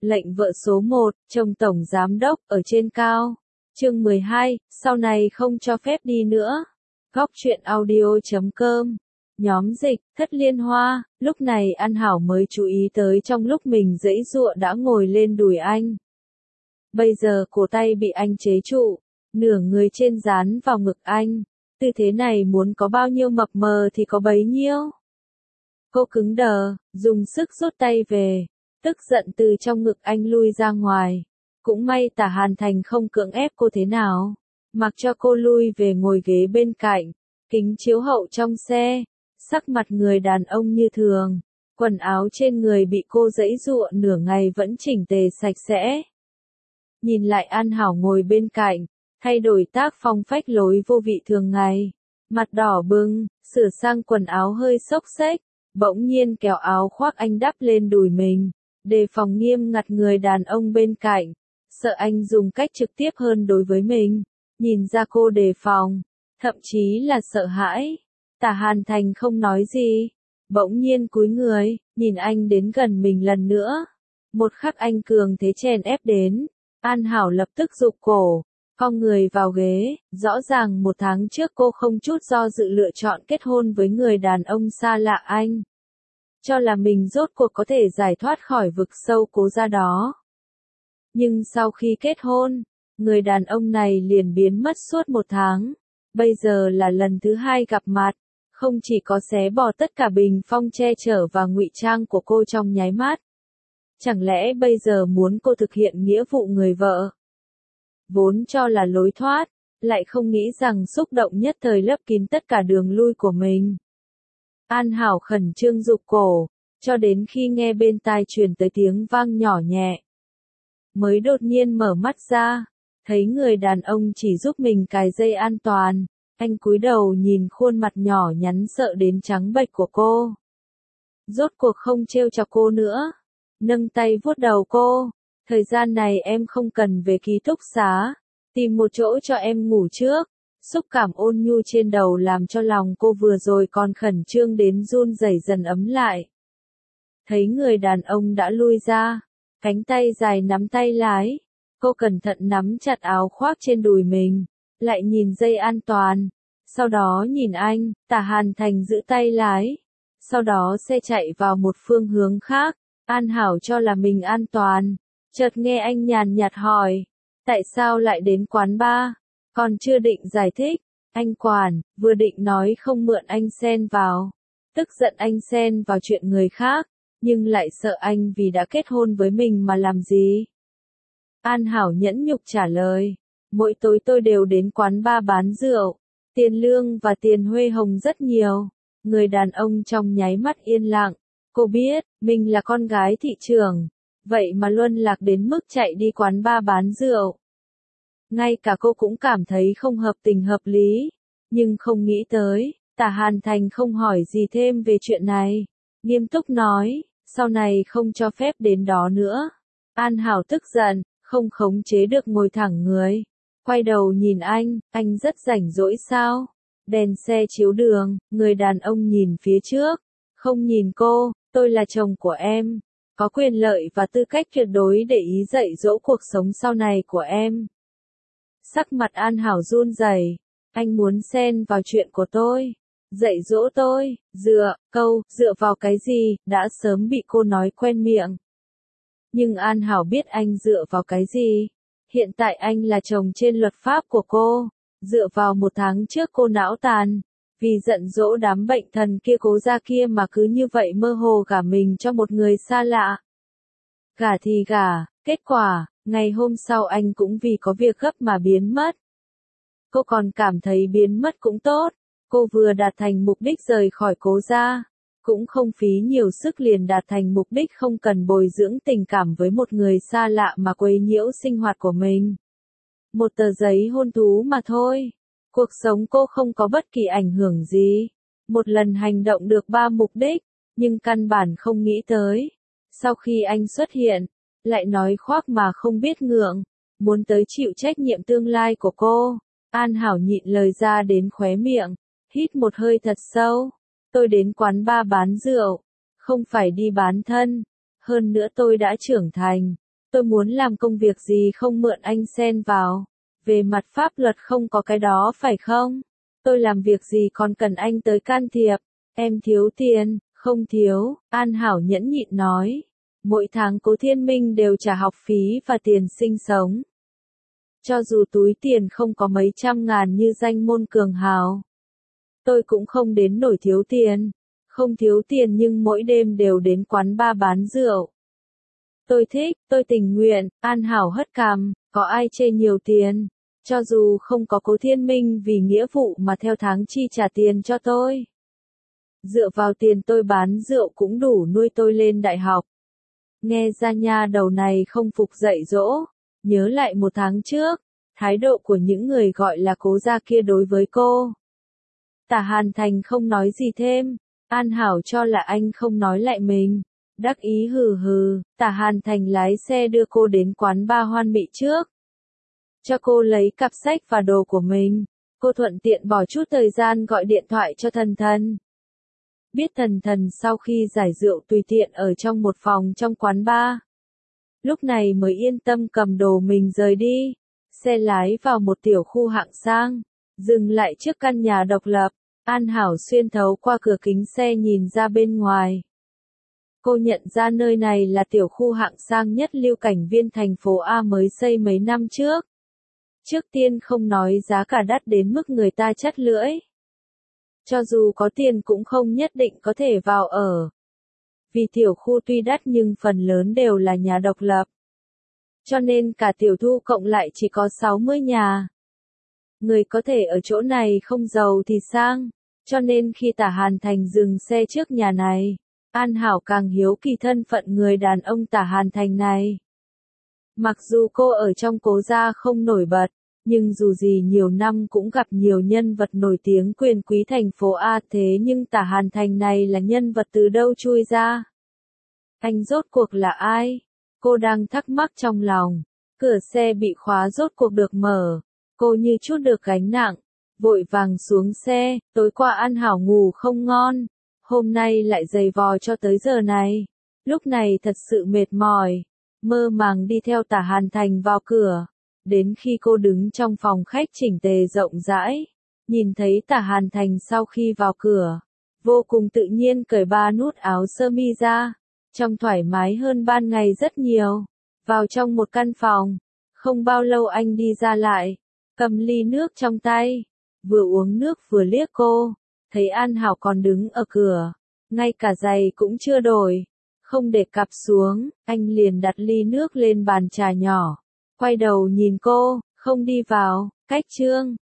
Lệnh vợ số 1, chồng tổng giám đốc ở trên cao. Chương 12, sau này không cho phép đi nữa. Góc truyện audio.com. Nhóm dịch, Thất Liên Hoa, lúc này An Hảo mới chú ý tới trong lúc mình giãy giụa đã ngồi lên đùi anh. Bây giờ cổ tay bị anh chế trụ, nửa người trên dán vào ngực anh. Tư thế này muốn có bao nhiêu mập mờ thì có bấy nhiêu. Cô cứng đờ, dùng sức rút tay về, tức giận từ trong ngực anh lui ra ngoài. Cũng may Tả Hàn Thành không cưỡng ép cô thế nào, mặc cho cô lui về ngồi ghế bên cạnh, kính chiếu hậu trong xe, sắc mặt người đàn ông như thường, quần áo trên người bị cô giãy giụa nửa ngày vẫn chỉnh tề sạch sẽ. Nhìn lại An Hảo ngồi bên cạnh, thay đổi tác phong phách lối vô vị thường ngày, mặt đỏ bừng, sửa sang quần áo hơi xốc xếch, bỗng nhiên kéo áo khoác anh đắp lên đùi mình, đề phòng nghiêm ngặt người đàn ông bên cạnh, sợ anh dùng cách trực tiếp hơn đối với mình, nhìn ra cô đề phòng, thậm chí là sợ hãi. Tả Hàn Thành không nói gì, bỗng nhiên cúi người, nhìn anh đến gần mình lần nữa. Một khắc anh cường thế chèn ép đến, An Hảo lập tức rụt cổ, cong người vào ghế, rõ ràng 1 tháng trước cô không chút do dự lựa chọn kết hôn với người đàn ông xa lạ anh. Cho là mình rốt cuộc có thể giải thoát khỏi vực sâu cố gia đó. Nhưng sau khi kết hôn, người đàn ông này liền biến mất suốt 1 tháng. Bây giờ là lần thứ 2 gặp mặt, không chỉ có xé bỏ tất cả bình phong che chở và ngụy trang của cô trong nháy mắt. Chẳng lẽ bây giờ muốn cô thực hiện nghĩa vụ người vợ? Vốn cho là lối thoát, lại không nghĩ rằng xúc động nhất thời lấp kín tất cả đường lui của mình. An Hảo khẩn trương rụt cổ, cho đến khi nghe bên tai truyền tới tiếng vang nhỏ nhẹ. Mới đột nhiên mở mắt ra, thấy người đàn ông chỉ giúp mình cài dây an toàn, anh cúi đầu nhìn khuôn mặt nhỏ nhắn sợ đến trắng bệch của cô. Rốt cuộc không trêu chọc cô nữa, nâng tay vuốt đầu cô, thời gian này em không cần về ký túc xá, tìm một chỗ cho em ngủ trước. Xúc cảm ôn nhu trên đầu làm cho lòng cô vừa rồi còn khẩn trương đến run rẩy dần ấm lại. Thấy người đàn ông đã lui ra, cánh tay dài nắm tay lái, cô cẩn thận nắm chặt áo khoác trên đùi mình, lại nhìn dây an toàn, sau đó nhìn anh. Tả Hàn Thành giữ tay lái, sau đó xe chạy vào một phương hướng khác. An Hảo cho là mình an toàn, chợt nghe anh nhàn nhạt hỏi, tại sao lại đến quán bar? Còn chưa định giải thích, anh quản, vừa định nói không mượn anh xen vào, tức giận anh xen vào chuyện người khác, nhưng lại sợ anh vì đã kết hôn với mình mà làm gì. An Hảo nhẫn nhục trả lời, mỗi tối tôi đều đến quán bar bán rượu, tiền lương và tiền huê hồng rất nhiều. Người đàn ông trong nháy mắt yên lặng, cô biết, mình là con gái thị trường, vậy mà luân lạc đến mức chạy đi quán bar bán rượu. Ngay cả cô cũng cảm thấy không hợp tình hợp lý, nhưng không nghĩ tới, Tả Hàn Thành không hỏi gì thêm về chuyện này, nghiêm túc nói, sau này không cho phép đến đó nữa. An Hảo tức giận, không khống chế được ngồi thẳng người, quay đầu nhìn anh rất rảnh rỗi sao? Đèn xe chiếu đường, người đàn ông nhìn phía trước, không nhìn cô, tôi là chồng của em, có quyền lợi và tư cách tuyệt đối để ý dạy dỗ cuộc sống sau này của em. Sắc mặt An Hảo run rẩy, anh muốn xen vào chuyện của tôi, dạy dỗ tôi, dựa vào cái gì, đã sớm bị cô nói quen miệng. Nhưng An Hảo biết anh dựa vào cái gì, hiện tại anh là chồng trên luật pháp của cô, dựa vào 1 tháng trước cô não tàn, vì giận dỗ đám bệnh thần kia cố gia kia mà cứ như vậy mơ hồ gả mình cho một người xa lạ. Gả thì gả, kết quả, ngày hôm sau anh cũng vì có việc gấp mà biến mất. Cô còn cảm thấy biến mất cũng tốt, cô vừa đạt thành mục đích rời khỏi cố gia, cũng không phí nhiều sức liền đạt thành mục đích không cần bồi dưỡng tình cảm với một người xa lạ mà quấy nhiễu sinh hoạt của mình. Một tờ giấy hôn thú mà thôi, cuộc sống cô không có bất kỳ ảnh hưởng gì. Một lần hành động được 3 mục đích, nhưng căn bản không nghĩ tới. Sau khi anh xuất hiện, lại nói khoác mà không biết ngượng, muốn tới chịu trách nhiệm tương lai của cô. An Hảo nhịn lời ra đến khóe miệng, hít một hơi thật sâu. Tôi đến quán bar bán rượu, không phải đi bán thân. Hơn nữa tôi đã trưởng thành, Tôi muốn làm công việc gì không mượn anh xen vào. Về mặt pháp luật không có cái đó phải không? Tôi làm việc gì còn cần anh tới can thiệp? Em thiếu tiền, không thiếu, An Hảo nhẫn nhịn nói. Mỗi tháng Cố Thiên Minh đều trả học phí và tiền sinh sống. Cho dù túi tiền không có mấy trăm ngàn như danh môn cường hào. Tôi cũng không đến nổi thiếu tiền. Không thiếu tiền nhưng mỗi đêm đều đến quán bar bán rượu. Tôi thích, tôi tình nguyện, An Hảo hất cằm, có ai chê nhiều tiền. Cho dù không có Cố Thiên Minh vì nghĩa vụ mà theo tháng chi trả tiền cho tôi. Dựa vào tiền tôi bán rượu cũng đủ nuôi tôi lên đại học. Nghe ra nha đầu này không phục dạy dỗ. Nhớ lại một tháng trước, thái độ của những người gọi là Cố gia kia đối với cô. Tả Hàn Thành không nói gì thêm. An Hảo cho là anh không nói lại mình. Đắc ý hừ hừ, Tả Hàn Thành lái xe đưa cô đến quán bar Hoan Mỹ trước. Cho cô lấy cặp sách và đồ của mình. Cô thuận tiện bỏ chút thời gian gọi điện thoại cho Thần Thần. Biết Thần Thần sau khi giải rượu tùy tiện ở trong một phòng trong quán bar. Lúc này mới yên tâm cầm đồ mình rời đi. Xe lái vào một tiểu khu hạng sang. Dừng lại trước căn nhà độc lập. An Hảo xuyên thấu qua cửa kính xe nhìn ra bên ngoài. Cô nhận ra nơi này là tiểu khu hạng sang nhất Lưu Cảnh Viên thành phố A mới xây mấy năm trước. Trước tiên không nói giá cả đắt đến mức người ta chắt lưỡi. Cho dù có tiền cũng không nhất định có thể vào ở. Vì tiểu khu tuy đắt nhưng phần lớn đều là nhà độc lập. Cho nên cả tiểu thu cộng lại chỉ có 60 nhà. Người có thể ở chỗ này không giàu thì sang. Cho nên khi Tả Hàn Thành dừng xe trước nhà này, An Hảo càng hiếu kỳ thân phận người đàn ông Tả Hàn Thành này. Mặc dù cô ở trong Cố gia không nổi bật, nhưng dù gì nhiều năm cũng gặp nhiều nhân vật nổi tiếng quyền quý thành phố A, thế nhưng Tả Hàn Thành này là nhân vật từ đâu chui ra? Anh rốt cuộc là ai? Cô đang thắc mắc trong lòng. Cửa xe bị khóa rốt cuộc được mở. Cô như chút được gánh nặng, vội vàng xuống xe. Tối qua An Hảo ngủ không ngon, hôm nay lại giày vò cho tới giờ này. Lúc này thật sự mệt mỏi, mơ màng đi theo Tả Hàn Thành vào cửa. Đến khi cô đứng trong phòng khách chỉnh tề rộng rãi, nhìn thấy Tả Hàn Thành sau khi vào cửa, vô cùng tự nhiên cởi ba nút áo sơ mi ra, trông thoải mái hơn ban ngày rất nhiều. Vào trong một căn phòng, không bao lâu anh đi ra lại, cầm ly nước trong tay, vừa uống nước vừa liếc cô, thấy An Hảo còn đứng ở cửa, ngay cả giày cũng chưa đổi, không để cặp xuống, anh liền đặt ly nước lên bàn trà nhỏ, quay đầu nhìn cô, không đi vào, cách chương.